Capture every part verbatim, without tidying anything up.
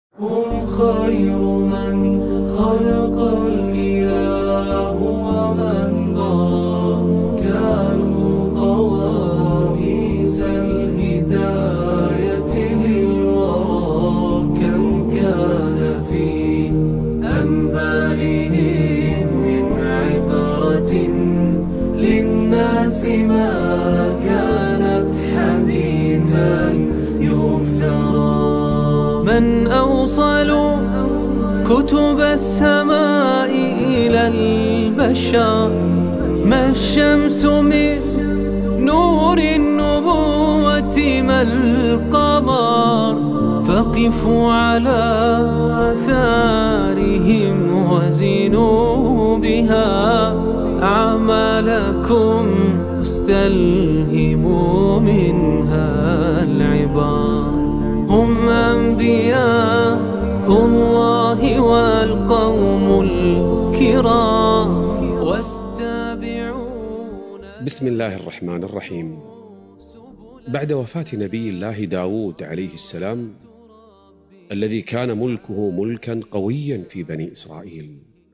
هم خير من خلق الإله ومن ضرى، كانوا قواميس الهداية للورى. كم كان في أنبالهم من عبرة للناس، ما كانت حديثا يفترى. من أوصل كتب السماء إلى البشر، ما الشمس من نور النبوة، ما القمر. فقفوا على آثارهم وزنوا بها أعمالكم، استلهموا منها العبار. هم أنبياء الله والقوم الكرام، والتابعون. بسم الله الرحمن الرحيم. بعد وفاة نبي الله داود عليه السلام، الذي كان ملكه ملكا قويا في بني إسرائيل،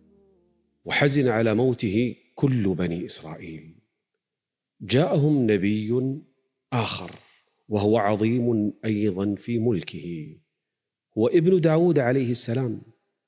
وحزن على موته كل بني إسرائيل، جاءهم نبي آخر وهو عظيم أيضا في ملكه، هو ابن داود عليه السلام،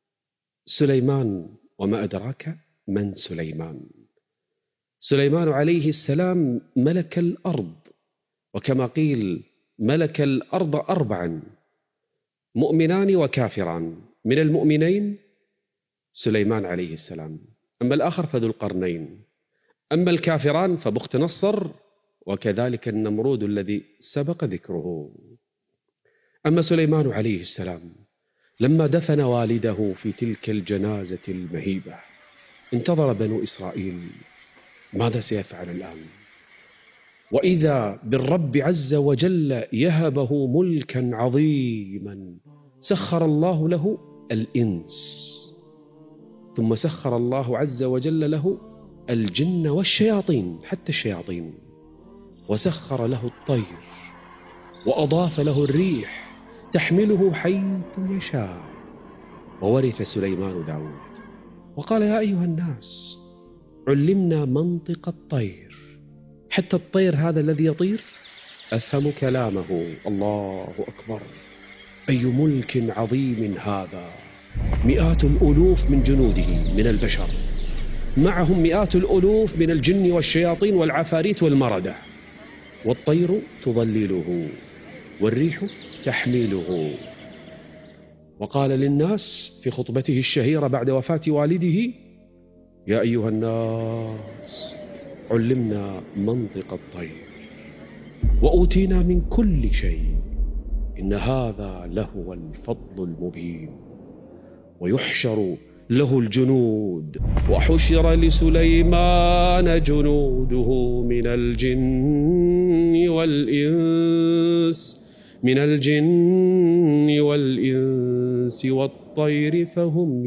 سليمان. وما أدراك من سليمان؟ سليمان عليه السلام ملك الأرض، وكما قيل ملك الأرض أربعا: مؤمنان وكافران. من المؤمنين سليمان عليه السلام، أما الآخر فذو القرنين، أما الكافران فبخت نصر، وكذلك النمرود الذي سبق ذكره. أما سليمان عليه السلام لما دفن والده في تلك الجنازة المهيبة، انتظر بنو إسرائيل ماذا سيفعل الآن، وإذا بالرب عز وجل يهبه ملكا عظيما. سخر الله له الإنس، ثم سخر الله عز وجل له الجن والشياطين، حتى الشياطين، وسخر له الطير، وأضاف له الريح تحمله حيث يشاء. وورث سليمان داود وقال: يا أيها الناس، علمنا منطق الطير، حتى الطير هذا الذي يطير أفهم كلامه. الله أكبر! أي ملك عظيم هذا! مئات الألوف من جنوده من البشر، معهم مئات الألوف من الجن والشياطين والعفاريت والمردة، والطير تظلله والريح تحمله. وقال للناس في خطبته الشهيرة بعد وفاة والده: يا أيها الناس، علمنا منطق الطير، وأوتينا من كل شيء، إن هذا لهو الفضل المبين. ويحشر له الجنود، وحشر لسليمان جنوده من الجن والإنس من الجن والإنس والطير فهم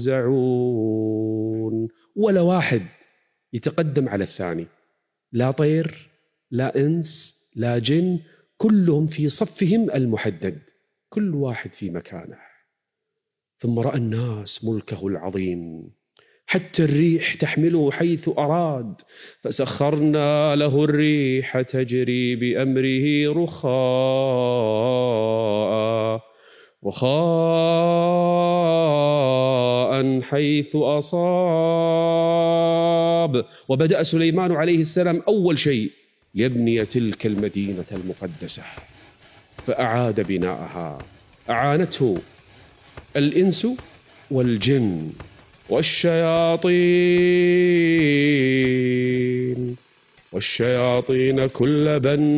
يوزعون. ولا واحد يتقدم على الثاني، لا طير لا إنس لا جن، كلهم في صفهم المحدد، كل واحد في مكانه. ثم رأى الناس ملكه العظيم، حتى الريح تحمله حيث أراد، فسخرنا له الريح تجري بأمره رخاء رخاء حيث أصاب. وبدأ سليمان عليه السلام أول شيء يبني تلك المدينة المقدسة، فأعاد بناءها. أعانته الإنس والجن والشياطين والشياطين كل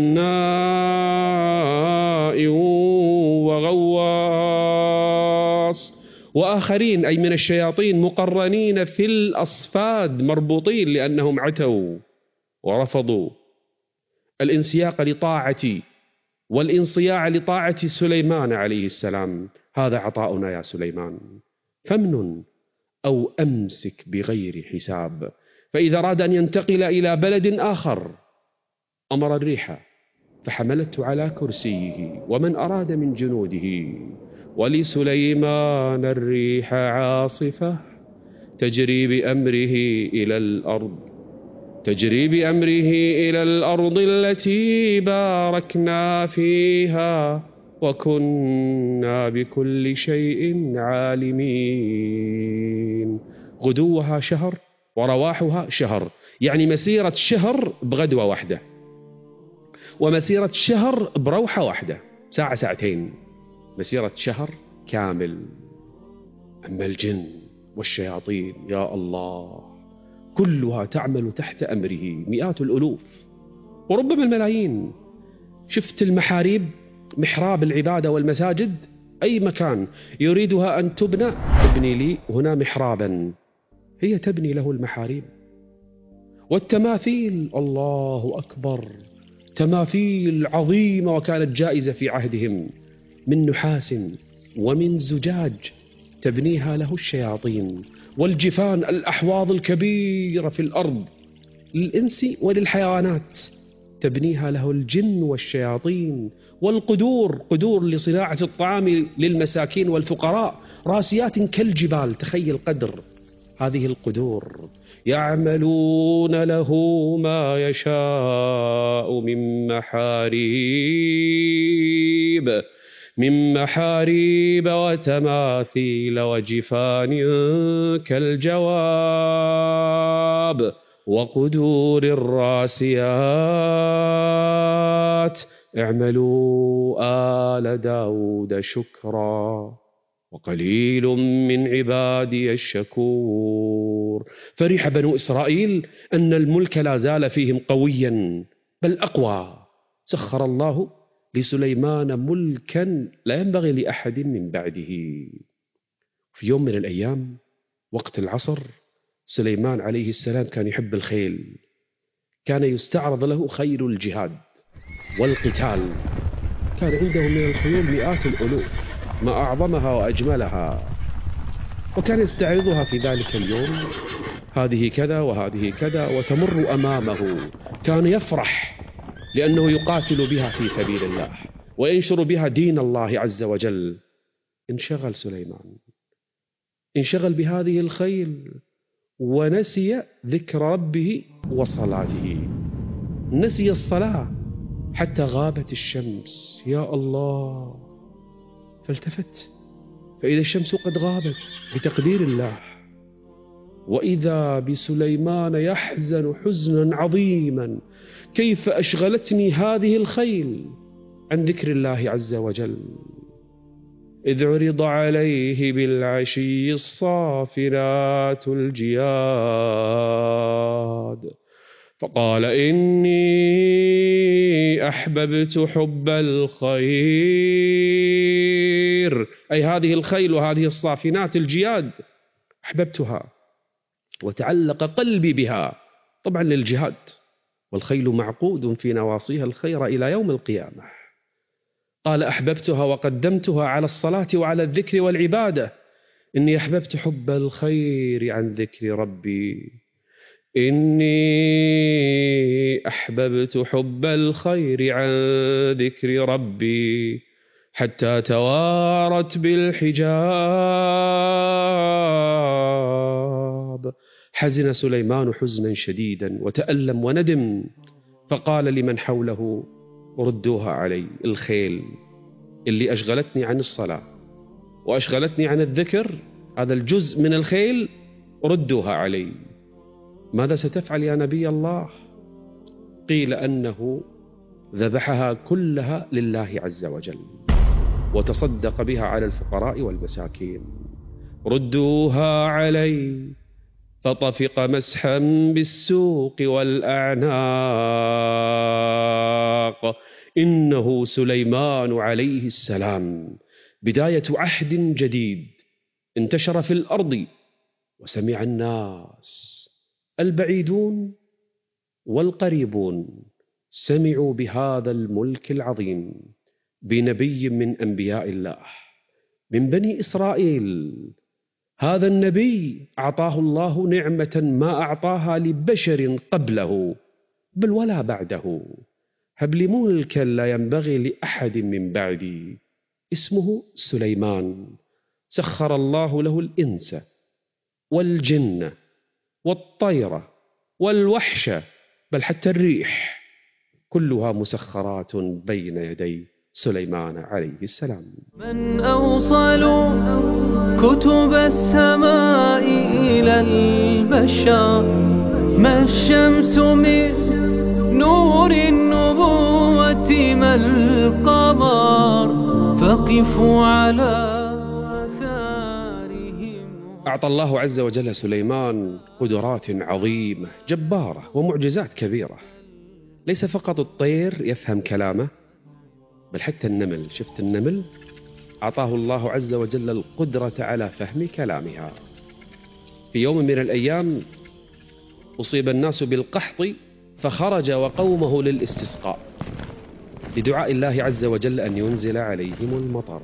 بناء وغواص، وآخرين أي من الشياطين مقرنين في الأصفاد مربوطين، لأنهم عتوا ورفضوا الانسياق لطاعة والانصياع لطاعة سليمان عليه السلام. هذا عطاؤنا يا سليمان، فمن أو أمسك بغير حساب. فإذا أراد أن ينتقل إلى بلد آخر أمر الريح فحملته على كرسيه، ومن أراد من جنوده ولسليمان الريح عاصفة تجري بأمره إلى الأرض تجري بأمره إلى الأرض التي باركنا فيها وكنا بكل شيء عالمين. غدوها شهر ورواحها شهر، يعني مسيرة شهر بغدوة واحدة، ومسيرة شهر بروحة واحدة، ساعة ساعتين، مسيرة شهر كامل. أما الجن والشياطين يا الله كلها تعمل تحت أمره، مئات الألوف وربما الملايين. شفت المحاريب، محراب العبادة والمساجد، أي مكان يريدها أن تبنى، ابني لي هنا محرابا، هي تبني له المحاريب. والتماثيل، الله أكبر، تماثيل عظيمة وكانت جائزة في عهدهم، من نحاس ومن زجاج تبنيها له الشياطين. والجفان، الأحواض الكبيرة في الأرض للإنس وللحيوانات تبنيها له الجن والشياطين. والقدور، قدور لصناعة الطعام للمساكين والفقراء، راسيات كالجبال، تخيل قدر هذه القدور. يعملون له ما يشاء من محاريب من محاريب وتماثيل وجفان كالجواب وقدور الراسيات. اعملوا آل داود شكرا وقليل من عبادي الشكور. فرح بنو إسرائيل أن الملك لا زال فيهم قويا بل أقوى. سخر الله لسليمان ملكا لا ينبغي لأحد من بعده. في يوم من الأيام وقت العصر، سليمان عليه السلام كان يحب الخيل، كان يستعرض له خيل الجهاد والقتال، كان عنده من الخيول مئات الألوف، ما أعظمها وأجملها، وكان يستعرضها في ذلك اليوم، هذه كذا وهذه كذا، وتمر أمامه. كان يفرح لأنه يقاتل بها في سبيل الله وينشر بها دين الله عز وجل. انشغل سليمان، انشغل بهذه الخيل ونسي ذكر ربه وصلاته، نسي الصلاة حتى غابت الشمس. يا الله، فالتفت فإذا الشمس قد غابت بتقدير الله، وإذا بسليمان يحزن حزنا عظيما، كيف أشغلتني هذه الخيل عن ذكر الله عز وجل. إذ عرض عليه بالعشي الصافنات الجياد فقال إني أحببت حب الخير، أي هذه الخيل وهذه الصافنات الجياد أحببتها وتعلق قلبي بها، طبعا للجهاد، والخيل معقود في نواصيها الخير إلى يوم القيامة. قال أحببتها وقدمتها على الصلاة وعلى الذكر والعبادة. إني أحببت حب الخير عن ذكر ربي، إني أحببت حب الخير عن ذكر ربي حتى توارت بالحجاب. حزن سليمان حزنا شديدا وتألم وندم، فقال لمن حوله ردوها علي، الخيل اللي أشغلتني عن الصلاة وأشغلتني عن الذكر، هذا الجزء من الخيل ردوها علي. ماذا ستفعل يا نبي الله؟ قيل أنه ذبحها كلها لله عز وجل وتصدق بها على الفقراء والمساكين. ردوها علي، فطفق مسحا بالسوق والأعناق. إنه سليمان عليه السلام بداية عهد جديد انتشر في الأرض، وسمع الناس البعيدون والقريبون سمعوا بهذا الملك العظيم بنبي من أنبياء الله من بني إسرائيل. هذا النبي أعطاه الله نعمة ما أعطاها لبشر قبله بل ولا بعده. هب لي ملكا لا ينبغي لأحد من بعدي اسمه سليمان، سخر الله له الإنس والجن والطير والوحش، بل حتى الريح كلها مسخرات بين يدي سليمان عليه السلام. من أوصل كتب السماء إلى البشر، ما الشمس من نور النبوة، ما القمر، فقفوا على آثارهم. أعطى الله عز وجل سليمان قدرات عظيمة جبارة ومعجزات كبيرة. ليس فقط الطير يفهم كلامه، بل حتى النمل. شفت النمل؟ أعطاه الله عز وجل القدرة على فهم كلامها. في يوم من الأيام أصيب الناس بالقحط، فخرج وقومه للاستسقاء بدعاء الله عز وجل أن ينزل عليهم المطر.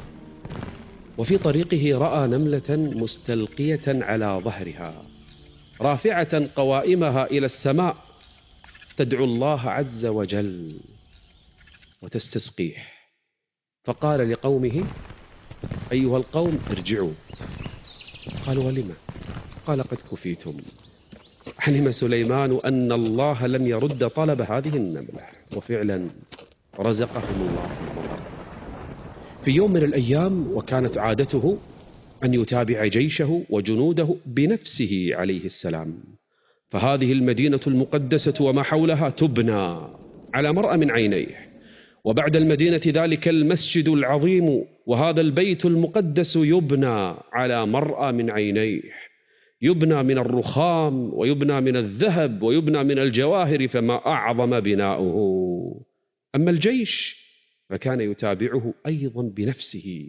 وفي طريقه رأى نملة مستلقية على ظهرها، رافعة قوائمها إلى السماء، تدعو الله عز وجل وتستسقيه. فقال لقومه: أيها القوم ارجعوا. قالوا: ولم؟ قال: قد كفيتم. علم سليمان أن الله لم يرد طلب هذه النملة، وفعلا رزقهم الله المطر. في يوم من الأيام، وكانت عادته أن يتابع جيشه وجنوده بنفسه عليه السلام، فهذه المدينة المقدسة وما حولها تبنى على مرأى من عينيه، وبعد المدينة ذلك المسجد العظيم، وهذا البيت المقدس يبنى على مرأى من عينيه، يبنى من الرخام ويبنى من الذهب ويبنى من الجواهر، فما أعظم بناؤه. أما الجيش فكان يتابعه أيضا بنفسه.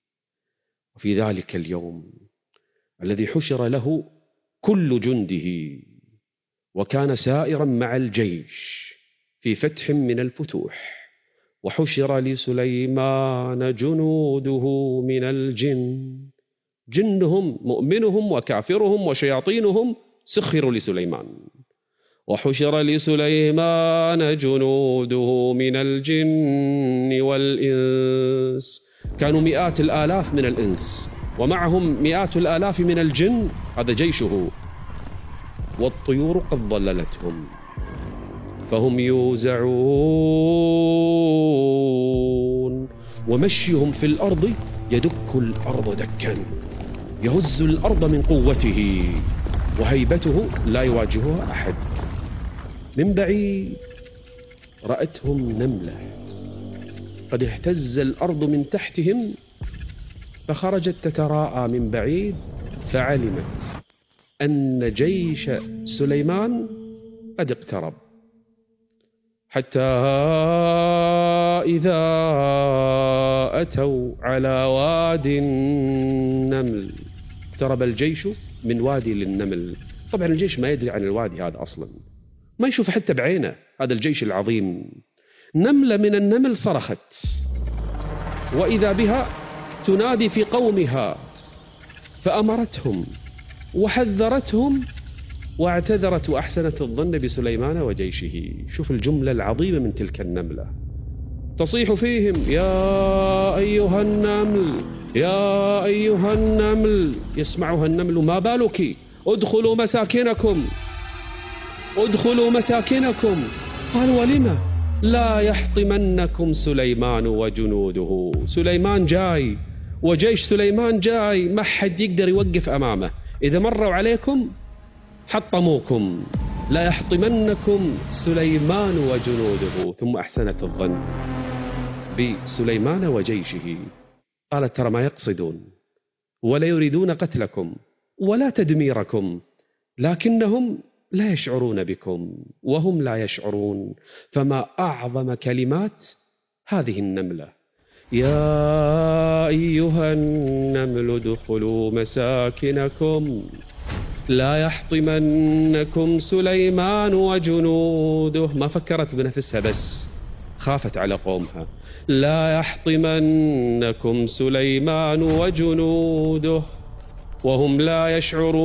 وفي ذلك اليوم الذي حشر له كل جنده، وكان سائرا مع الجيش في فتح من الفتوح، وحشر لسليمان جنوده من الجن، جنهم مؤمنهم وكافرهم وشياطينهم سخروا لسليمان. وحشر لسليمان جنوده من الجن والإنس، كانوا مئات الآلاف من الإنس ومعهم مئات الآلاف من الجن، هذا جيشه. والطيور قد ضللتهم فهم يوزعون، ومشيهم في الأرض يدك الأرض دكا، يهز الأرض من قوته، وهيبته لا يواجهها أحد. من بعيد رأتهم نملة قد اهتز الأرض من تحتهم، فخرجت تتراءى من بعيد، فعلمت أن جيش سليمان قد اقترب. حتى إذا أتوا على وادي النمل، اقترب الجيش من وادي للنمل. طبعا الجيش ما يدري عن الوادي هذا أصلا، ما يشوف حتى بعينه هذا الجيش العظيم. نملة من النمل صرخت، وإذا بها تنادي في قومها، فأمرتهم وحذرتهم واعتذرت وأحسنت الظن بسليمان وجيشه. شوف الجملة العظيمة من تلك النملة، تصيح فيهم: يا أيها النمل، يا أيها النمل. يسمعها النمل: ما بالك؟ ادخلوا مساكنكم، ادخلوا مساكنكم. قال: ولم؟ لا يحطمنكم سليمان وجنوده. سليمان جاي وجيش سليمان جاي، ما حد يقدر يوقف أمامه، إذا مروا عليكم حطموكم. لا يحطمنكم سليمان وجنوده. ثم أحسنت الظن بسليمان وجيشه، قالت: ترى ما يقصدون ولا يريدون قتلكم ولا تدميركم، لكنهم لا يشعرون بكم وهم لا يشعرون. فما أعظم كلمات هذه النملة: يا أيها النمل ادخلوا مساكنكم، لا يحطمنكم سليمان وجنوده. ما فكرت بنفسها بس، خافت على قومها. لا يحطمنكم سليمان وجنوده وهم لا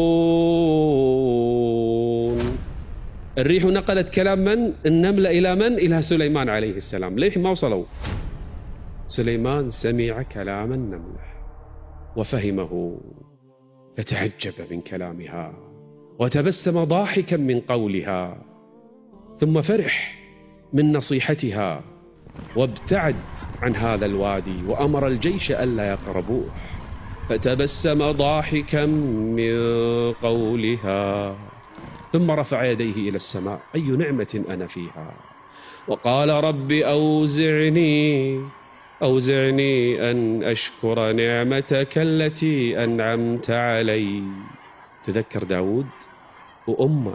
يشعرون. الريح نقلت كلام من؟ النملة إلى من؟ إلى سليمان عليه السلام. ليه ما وصلوا؟ سليمان سمع كلام النملة وفهمه، فتعجب من كلامها وتبسم ضاحكا من قولها، ثم فرح من نصيحتها وابتعد عن هذا الوادي وأمر الجيش ألا يقربوه، فتبسم ضاحكا من قولها، ثم رفع يديه إلى السماء: أي نعمة أنا فيها، وقال: رب أوزعني أوزعني أن أشكر نعمتك التي أنعمت علي. تذكر داود وأمه: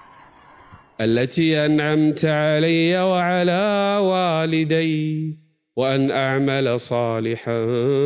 التي أنعمت علي وعلى والدي، وأن أعمل صالحا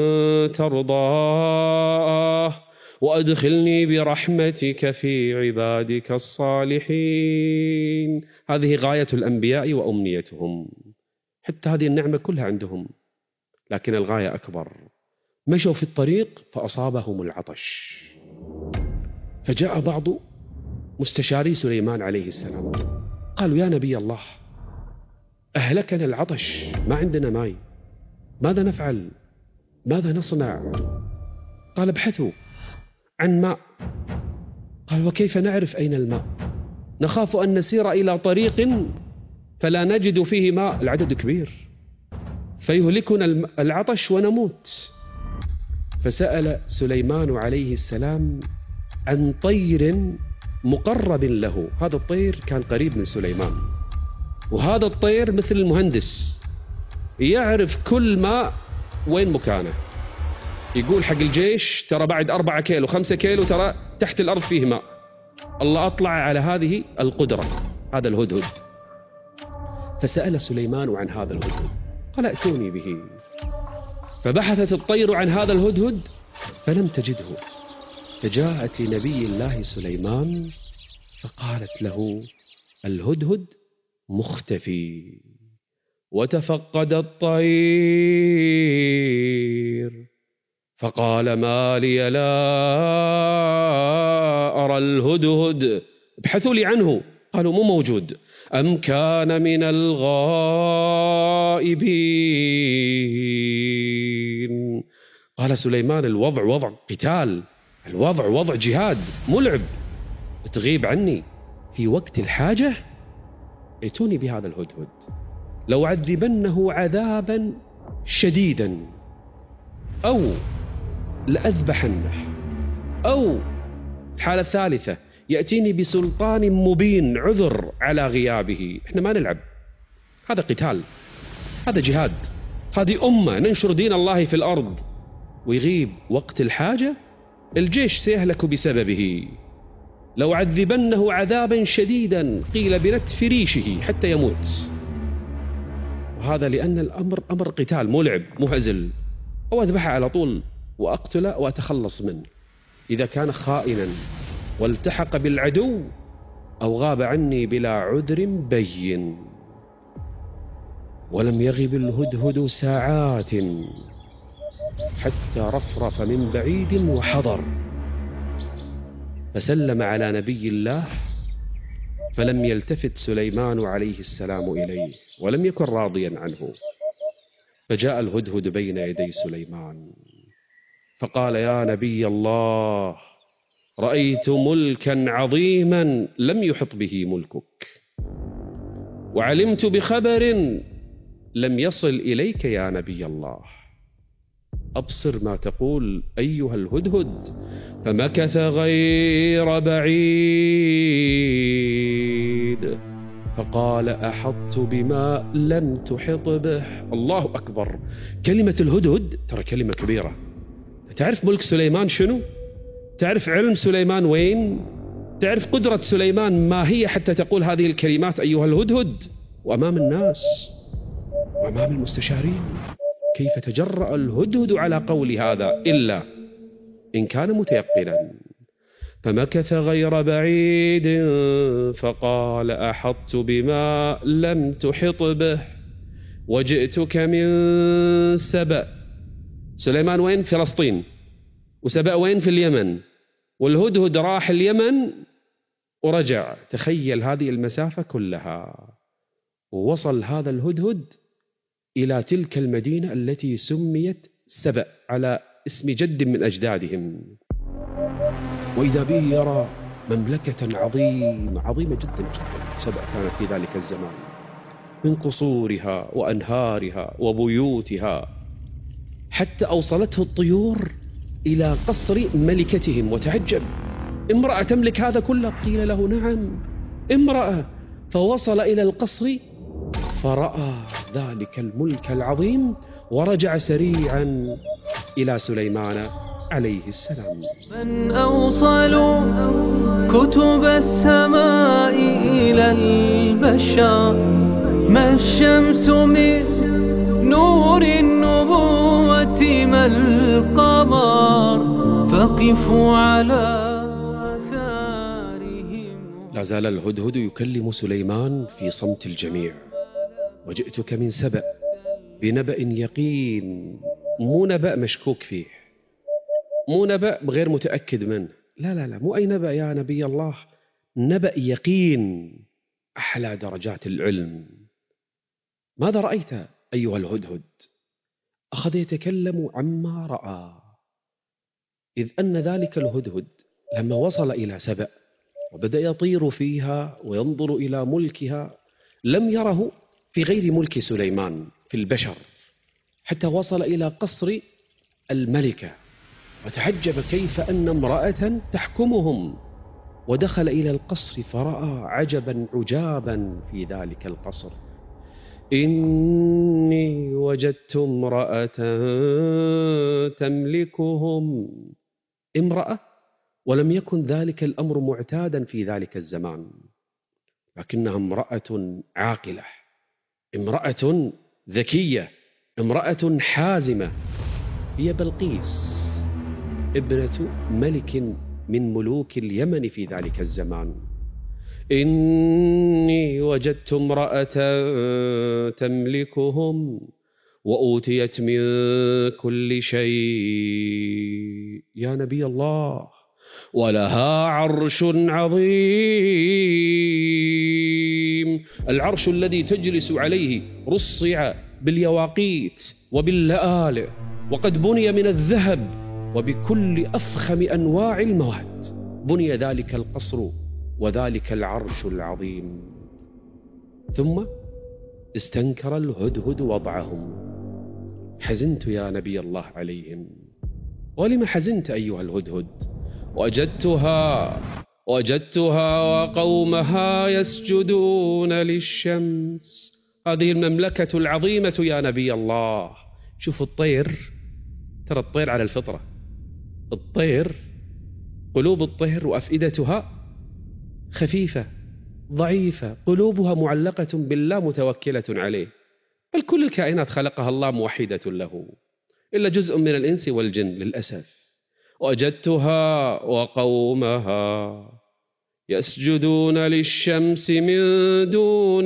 ترضاه، وأدخلني برحمتك في عبادك الصالحين. هذه غاية الأنبياء وأمنيتهم، حتى هذه النعمة كلها عندهم، لكن الغاية أكبر. مشوا في الطريق فأصابهم العطش، فجاء بعض مستشاري سليمان عليه السلام قالوا: يا نبي الله، أهلكنا العطش، ما عندنا ماء، ماذا نفعل؟ ماذا نصنع؟ قال: ابحثوا عن ماء. قال: وكيف نعرف أين الماء؟ نخاف أن نسير إلى طريق فلا نجد فيه ماء، العدد كبير، فيهلكنا العطش ونموت. فسأل سليمان عليه السلام عن طير مقرب له. هذا الطير كان قريب من سليمان، وهذا الطير مثل المهندس، يعرف كل ماء وين مكانه. يقول حق الجيش: ترى بعد أربعة كيلو خمسة كيلو ترى تحت الأرض فيه ماء. الله أطلع على هذه القدرة، هذا الهدهد. فسأل سليمان عن هذا الهدهد، قال: ائتوني به. فبحثت الطير عن هذا الهدهد فلم تجده، فجاءت لنبي الله سليمان فقالت له: الهدهد مختفي. وتفقد الطير فقال: ما لي لا أرى الهدهد، ابحثوا لي عنه. قالوا: مو موجود. أم كان من الغائبين. قال سليمان: الوضع وضع قتال، الوضع وضع جهاد ملعب، تغيب عني في وقت الحاجة. ائتوني بهذا الهدهد لو عذبنه عذابا شديدا، أو لأذبحنه، أو الحالة الثالثة يأتيني بسلطان مبين عذر على غيابه. احنا ما نلعب، هذا قتال، هذا جهاد، هذه أمة ننشر دين الله في الأرض، ويغيب وقت الحاجة الجيش سيهلك بسببه. لو عذبنه عذابا شديدا، قيل بنتف ريشه حتى يموت. وهذا لأن الأمر أمر قتال مو لعب مو هزل، أو أذبحه على طول وأقتله وأتخلص منه. إذا كان خائنا والتحق بالعدو أو غاب عني بلا عذر بين. ولم يغب الهدهد ساعات حتى رفرف من بعيد وحضر، فسلم على نبي الله، فلم يلتفت سليمان عليه السلام إليه ولم يكن راضيا عنه. فجاء الهدهد بين يدي سليمان فقال: يا نبي الله، رأيت ملكا عظيما لم يحط به ملكك، وعلمت بخبر لم يصل إليك يا نبي الله، أبصر ما تقول أيها الهدهد. فمكث غير بعيد فقال: أحطت بما لم تحط به. الله أكبر، كلمة الهدهد ترى كلمة كبيرة. تعرف ملك سليمان شنو؟ تعرف علم سليمان وين؟ تعرف قدرة سليمان ما هي حتى تقول هذه الكلمات أيها الهدهد، وأمام الناس وأمام المستشارين؟ كيف تجرأ الهدهد على قول هذا إلا إن كان متيقنا؟ فمكث غير بعيد فقال: أحطت بما لم تحط به وجئتك من سبأ. سليمان وين؟ فلسطين. وسبأ وين؟ في اليمن. والهدهد راح اليمن ورجع. تخيل هذه المسافة كلها، ووصل هذا الهدهد إلى تلك المدينة التي سميت سبأ على اسم جد من أجدادهم، وإذا به يرى مملكة عظيمة عظيمة جدا جدا. سبأ كانت في ذلك الزمان من قصورها وأنهارها وبيوتها، حتى أوصلته الطيور إلى قصر ملكتهم. وتعجب، امرأة تملك هذا كله؟ قيل له نعم امرأة. فوصل إلى القصر فرأى ذلك الملك العظيم، ورجع سريعا إلى سليمان عليه السلام. من أوصل كتب السماء إلى البشر، ما الشمس من نور النبوة ما القمر، فقفوا على آثارهم. لا زال الهدهد يكلم سليمان في صمت الجميع: وجئتك من سبأ بنبأ يقين، مو نبأ مشكوك فيه، مو نبأ غير متأكد منه، لا لا لا، مو أي نبأ يا نبي الله، نبأ يقين، أحلى درجات العلم. ماذا رأيت أيها الهدهد؟ أخذ يتكلم عما رأى، إذ أن ذلك الهدهد لما وصل إلى سبأ وبدأ يطير فيها وينظر إلى ملكها، لم يره في غير ملك سليمان في البشر، حتى وصل إلى قصر الملكة وتعجب كيف أن امرأة تحكمهم. ودخل إلى القصر فرأى عجبا عجابا في ذلك القصر: إني وجدت امرأة تملكهم. امرأة، ولم يكن ذلك الأمر معتادا في ذلك الزمان، لكنها امرأة عاقلة، امرأة ذكية، امرأة حازمة. هي بلقيس ابنة ملك من ملوك اليمن في ذلك الزمان. إني وجدت امرأة تملكهم وأوتيت من كل شيء يا نبي الله، ولها عرش عظيم. العرش الذي تجلس عليه رصع باليواقيت وباللآلئ، وقد بني من الذهب وبكل أفخم أنواع المواد بني ذلك القصر وذلك العرش العظيم. ثم استنكر الهدهد وضعهم: حزنت يا نبي الله عليهم. ولم حزنت أيها الهدهد؟ وجدتها وجدتها وقومها يسجدون للشمس. هذه المملكة العظيمة يا نبي الله. شوف الطير، ترى الطير على الفطرة، الطير قلوب الطير وأفئدتها خفيفة ضعيفة، قلوبها معلقة بالله متوكلة عليه. بل كل الكائنات خلقها الله موحدة له، إلا جزء من الإنس والجن للأسف. وجدتها وقومها يسجدون للشمس من دون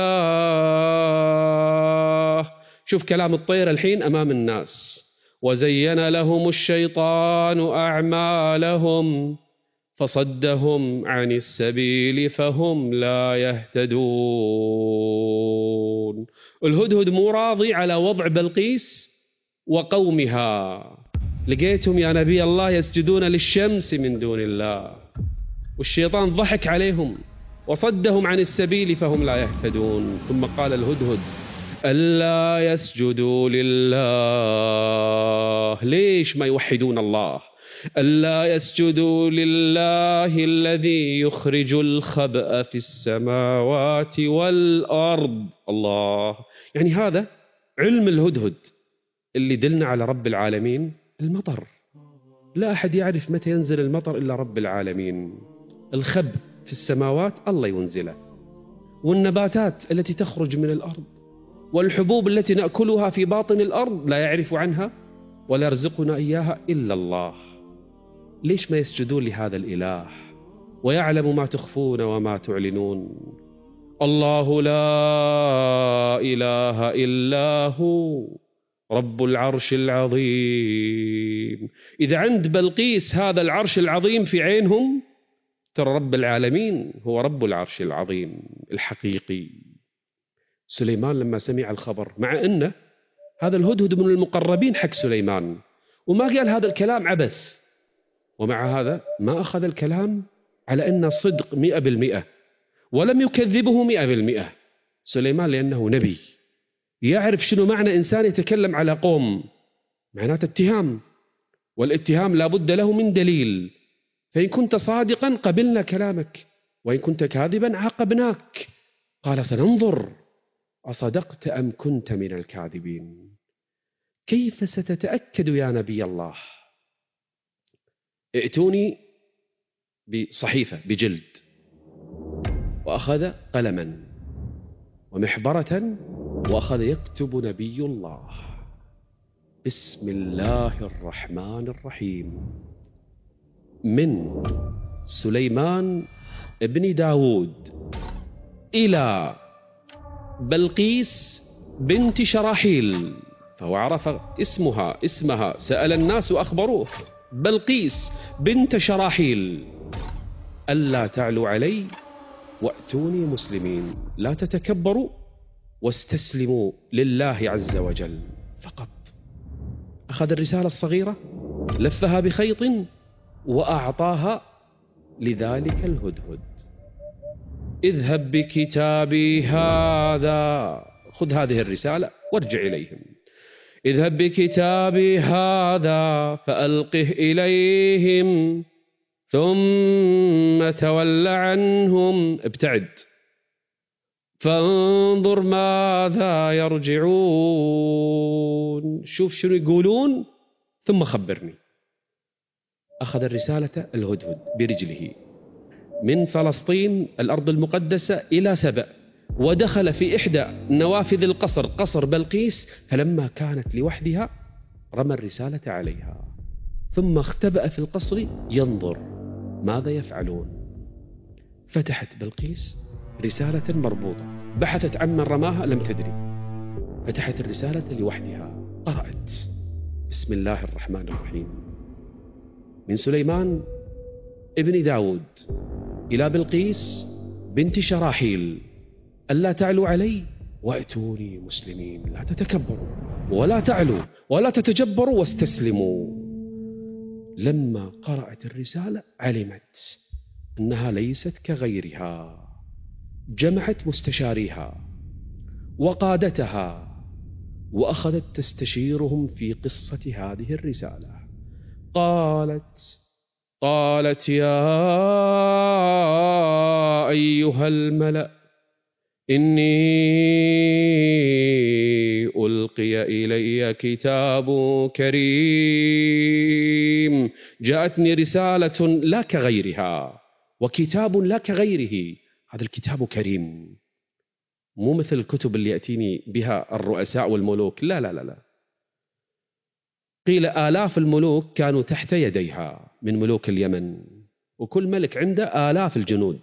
الله. شوف كلام الطير الحين أمام الناس: وزين لهم الشيطان أعمالهم فصدهم عن السبيل فهم لا يهتدون. الهدهد مو راضي على وضع بلقيس وقومها. لقيتهم يا نبي الله يسجدون للشمس من دون الله، والشيطان ضحك عليهم وصدهم عن السبيل فهم لا يهتدون. ثم قال الهدهد: ألا يسجدوا لله. ليش ما يوحدون الله؟ ألا يسجدوا لله الذي يخرج الخبأ في السماوات والأرض. الله، يعني هذا علم الهدهد اللي دلنا على رب العالمين. المطر، لا أحد يعرف متى ينزل المطر إلا رب العالمين. الخب في السماوات الله ينزله، والنباتات التي تخرج من الأرض، والحبوب التي نأكلها في باطن الأرض لا يعرف عنها ولا يرزقنا إياها إلا الله. ليش ما يسجدون لهذا الإله ويعلم ما تخفون وما تعلنون؟ الله لا إله إلا هو رب العرش العظيم. إذا عند بلقيس هذا العرش العظيم في عينهم، ترى رب العالمين هو رب العرش العظيم الحقيقي. سليمان لما سمع الخبر، مع أنه هذا الهدهد من المقربين حق سليمان وما قال هذا الكلام عبث، ومع هذا ما أخذ الكلام على أنه صدق مئة بالمئة ولم يكذبه مئة بالمئة. سليمان لأنه نبي يعرف شنو معنى إنسان يتكلم على قوم، معناته اتهام، والاتهام لا بد له من دليل، فإن كنت صادقا قبلنا كلامك وإن كنت كاذبا عاقبناك. قال سننظر أصدقت أم كنت من الكاذبين. كيف ستتأكد يا نبي الله؟ ائتوني بصحيفة بجلد، وأخذ قلما ومحبرة وأخذ يكتب نبي الله: بسم الله الرحمن الرحيم، من سليمان ابن داود إلى بلقيس بنت شراحيل. فهو عرف اسمها اسمها سأل الناس وأخبروه: بلقيس بنت شراحيل، ألا تعلوا علي وأتوني مسلمين، لا تتكبروا واستسلموا لله عز وجل. فقط أخذ الرسالة الصغيرة لفها بخيط وأعطاها لذلك الهدهد: اذهب بكتابي هذا، خذ هذه الرسالة وارجع إليهم، اذهب بكتابي هذا فألقه إليهم ثم تول عنهم، ابتعد، فانظر ماذا يرجعون، شوف شنو يقولون ثم خبرني. أخذ الرسالة الهدهد برجله من فلسطين الأرض المقدسة إلى سبأ، ودخل في إحدى نوافذ القصر، قصر بلقيس، فلما كانت لوحدها رمى الرسالة عليها، ثم اختبأ في القصر ينظر ماذا يفعلون. فتحت بلقيس رسالة مربوطة، بحثت عن من رماها لم تدري، فتحت الرسالة لوحدها، قرأت: بسم الله الرحمن الرحيم، من سليمان ابن داود إلى بلقيس بنت شراحيل، ألا تعلوا علي وأتوني مسلمين، لا تتكبروا ولا تعلوا ولا تتجبروا واستسلموا. لما قرأت الرسالة علمت أنها ليست كغيرها، جمعت مستشاريها وقادتها وأخذت تستشيرهم في قصة هذه الرسالة. قالت قالت يا أيها الملأ، إني ألقي إلي كتاب كريم، جاءتني رسالة لا كغيرها وكتاب لا كغيره، هذا الكتاب كريم، مو مثل الكتب اللي يأتيني بها الرؤساء والملوك، لا لا لا لا. قيل آلاف الملوك كانوا تحت يديها من ملوك اليمن، وكل ملك عنده آلاف الجنود.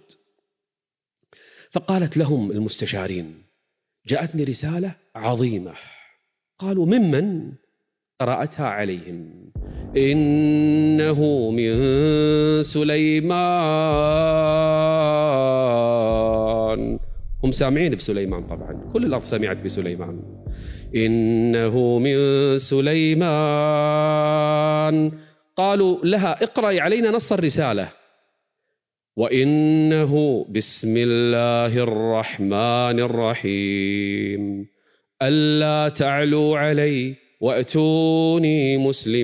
فقالت لهم المستشارين: جاءتني رسالة عظيمة. قالوا: ممن؟ قرأتها عليهم: إنه من سليمان. هم سامعين بسليمان طبعا، كل الأرض سمعت بسليمان. إنه من سليمان. قالوا لها: اقرأي علينا نص الرسالة. وإنه بسم الله الرحمن الرحيم، ألا تعلوا علي وأتوني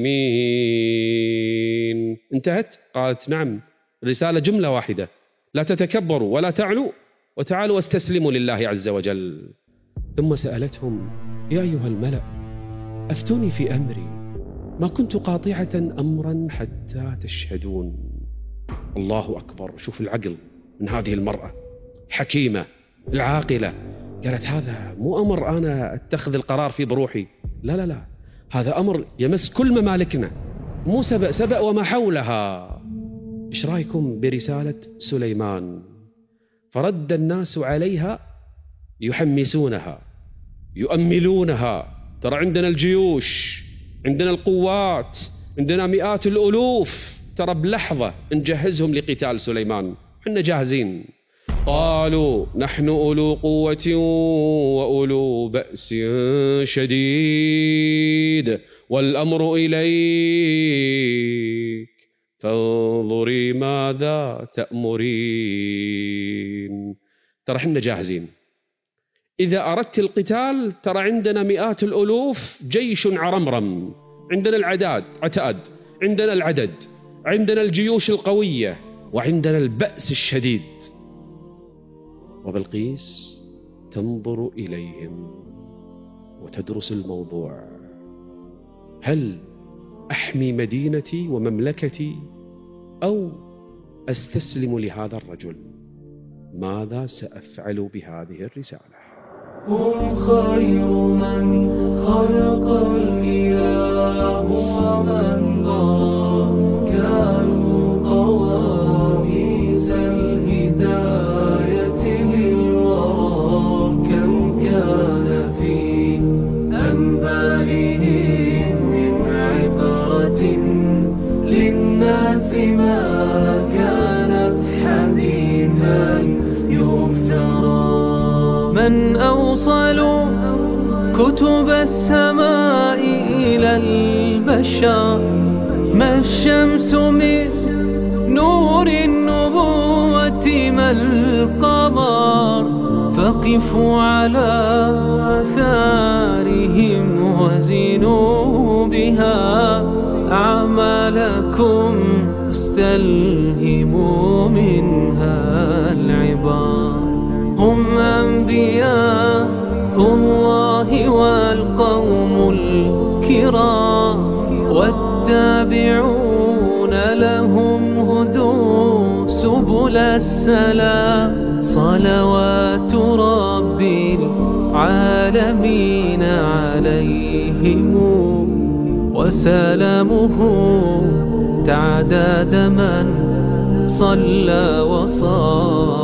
مسلمين. انتهت؟ قالت: نعم، رسالة جملة واحدة: لا تتكبروا ولا تعلوا وتعالوا واستسلموا لله عز وجل. ثم سألتهم: يا أيها الملأ، أفتوني في أمري، ما كنت قاطعة أمرا حتى تشهدون. الله أكبر، شوف العقل من هذه المرأة حكيمة العاقلة. قالت: هذا مو أمر أنا أتخذ القرار فيه بروحي، لا لا لا، هذا أمر يمس كل ممالكنا، مو سبأ سبأ وما حولها. إيش رأيكم برسالة سليمان؟ فرد الناس عليها يحمسونها يؤملونها: ترى عندنا الجيوش، عندنا القوات، عندنا مئات الألوف، ترى بلحظة نجهزهم لقتال سليمان، حنا جاهزين. قالوا نحن أولو قوة وأولو بأس شديد والأمر إليك فانظري ماذا تأمرين. ترى احنا جاهزين، إذا أردت القتال ترى عندنا مئات الألوف، جيش عرمرم، عندنا العداد عتاد، عندنا العدد، عندنا الجيوش القوية، وعندنا البأس الشديد. وبلقيس تنظر إليهم وتدرس الموضوع، هل أحمي مدينتي ومملكتي أو أستسلم لهذا الرجل؟ ماذا سأفعل بهذه الرسالة؟ هم خير من خلق الإله ومن ضرى، كانوا قواميس الهداية للورى. كم كان في أنبائهم من عبرة للناس ما كانت حديثا يفترى. من أوصل كتب السماء إلى البشر، ما الشمس من نور النبوة ما القمر. فقفوا على آثارهم وزنوا بها أعمالكم، استلهموا منها العبار. هم أنبياء الله والقوم الكرام، والتابعون لهم هدوا سبل السلام. صلوات رب العالمين عليهم وسلامه تعداد من صلى وصام.